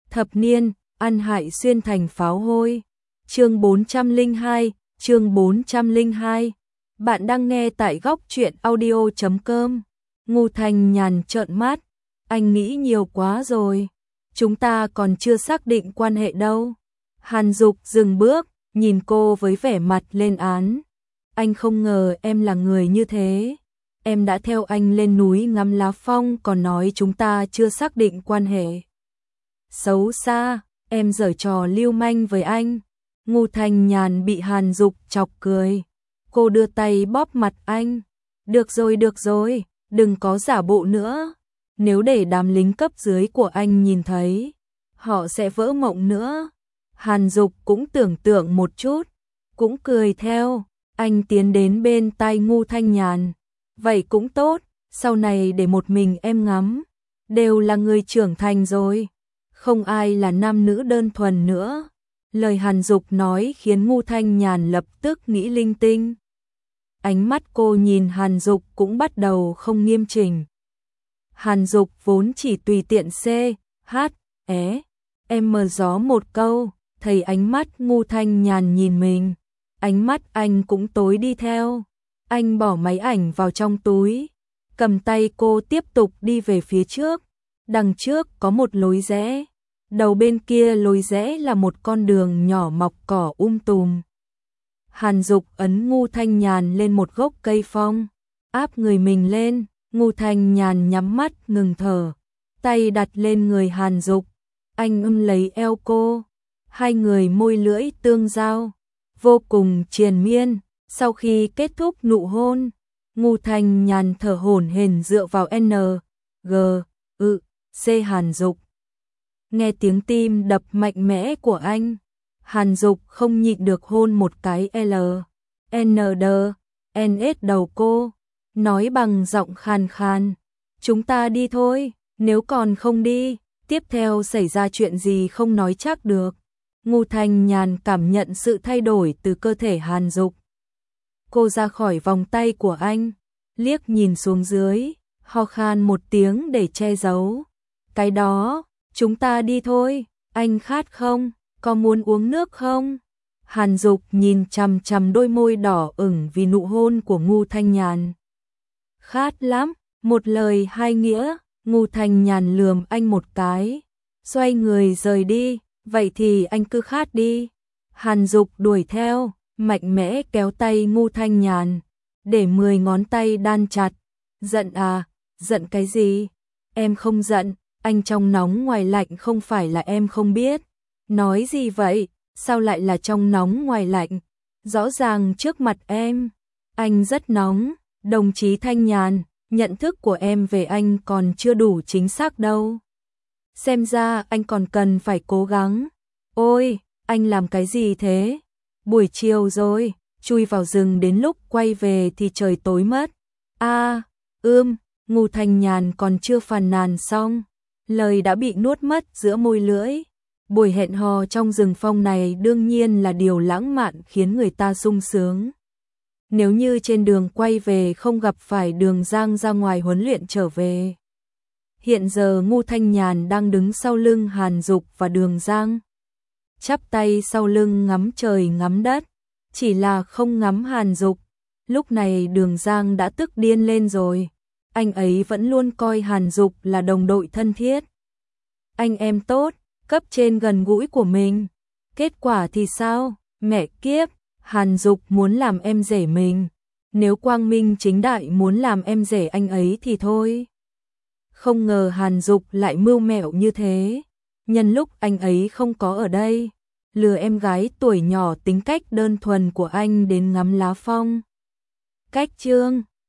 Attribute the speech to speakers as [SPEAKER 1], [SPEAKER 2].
[SPEAKER 1] Thập niên, ăn hại xuyên thành pháo hôi. Chương 402, chương 402. Bạn đang nghe tại góc truyện audio.com. Ngô Thanh Nhàn trợn mắt, anh nghĩ nhiều quá rồi. Chúng ta còn chưa xác định quan hệ đâu. Hàn Dục dừng bước, nhìn cô với vẻ mặt lên án. Anh không ngờ em là người như thế. Em đã theo anh lên núi ngắm lá phong còn nói chúng ta chưa xác định quan hệ. Xấu xa, em giở trò lưu manh với anh. Ngô Thanh Nhàn bị Hàn Dục chọc cười. Cô đưa tay bóp mặt anh. Được rồi, đừng có giả bộ nữa. Nếu để đám lính cấp dưới của anh nhìn thấy, họ sẽ vỡ mộng nữa. Hàn Dục cũng tưởng tượng một chút, cũng cười theo. Anh tiến đến bên tai Ngô Thanh Nhàn. Vậy cũng tốt, sau này để một mình em ngắm. Đều là người trưởng thành rồi, không ai là nam nữ đơn thuần nữa. Lời Hàn Dục nói khiến Ngô Thanh Nhàn lập tức nghĩ linh tinh. Ánh mắt cô nhìn Hàn Dục cũng bắt đầu không nghiêm chỉnh. Hàn Dục vốn chỉ tùy tiện em mờ gió một câu, thấy ánh mắt Ngô Thanh Nhàn nhìn mình, ánh mắt anh cũng tối đi theo. Anh bỏ máy ảnh vào trong túi, cầm tay cô tiếp tục đi về phía trước. Đằng trước có một lối rẽ, đầu bên kia lối rẽ là một con đường nhỏ mọc cỏ tùm. Hàn Dục ấn Ngô Thanh Nhàn lên một gốc cây phong, áp người mình lên. Ngô Thanh Nhàn nhắm mắt ngừng thở, tay đặt lên người Hàn Dục. Anh lấy eo cô, hai người môi lưỡi tương giao, vô cùng triền miên. Sau khi kết thúc nụ hôn, Ngô Thanh Nhàn thở hổn hển dựa vào C Hàn Dục. Nghe tiếng tim đập mạnh mẽ của anh, Hàn Dục không nhịn được hôn một cái đầu cô, nói bằng giọng khàn khàn. Chúng ta đi thôi, nếu còn không đi, tiếp theo xảy ra chuyện gì không nói chắc được. Ngô Thanh Nhàn cảm nhận sự thay đổi từ cơ thể Hàn Dục. Cô ra khỏi vòng tay của anh, liếc nhìn xuống dưới, ho khan một tiếng để che giấu. Cái đó, chúng ta đi thôi, anh khát không, có muốn uống nước không? Hàn Dục nhìn chằm chằm đôi môi đỏ ửng vì nụ hôn của Ngô Thanh Nhàn. Khát lắm, một lời hai nghĩa. Ngô Thanh Nhàn lườm anh một cái, xoay người rời đi. Vậy thì anh cứ khát đi. Hàn Dục đuổi theo, mạnh mẽ kéo tay Ngô Thanh Nhàn, để 10 ngón tay đan chặt. Giận à? Giận cái gì? Em không giận, anh trong nóng ngoài lạnh không phải là em không biết. Nói gì vậy? Sao lại là trong nóng ngoài lạnh? Rõ ràng trước mặt em, anh rất nóng. Đồng chí Thanh Nhàn, nhận thức của em về anh còn chưa đủ chính xác đâu. Xem ra anh còn cần phải cố gắng. Ôi, anh làm cái gì thế? Buổi chiều rồi, chui vào rừng đến lúc quay về thì trời tối mất. Ngô Thanh Nhàn còn chưa phàn nàn xong, lời đã bị nuốt mất giữa môi lưỡi. Buổi hẹn hò trong rừng phong này đương nhiên là điều lãng mạn khiến người ta sung sướng. Nếu như trên đường quay về không gặp phải Đường Giang ra ngoài huấn luyện trở về. Hiện giờ Ngô Thanh Nhàn đang đứng sau lưng Hàn Dục và Đường Giang, chắp tay sau lưng ngắm trời ngắm đất, chỉ là không ngắm Hàn Dục. Lúc này Đường Giang đã tức điên lên rồi, anh ấy vẫn luôn coi Hàn Dục là đồng đội thân thiết, anh em tốt, cấp trên gần gũi của mình. Kết quả thì sao? Mẹ kiếp, Hàn Dục muốn làm em rể mình, nếu quang minh chính đại muốn làm em rể anh ấy thì thôi. Không ngờ Hàn Dục lại mưu mẹo như thế, nhân lúc anh ấy không có ở đây, lừa em gái tuổi nhỏ tính cách đơn thuần của anh đến ngắm lá phong. Cách chương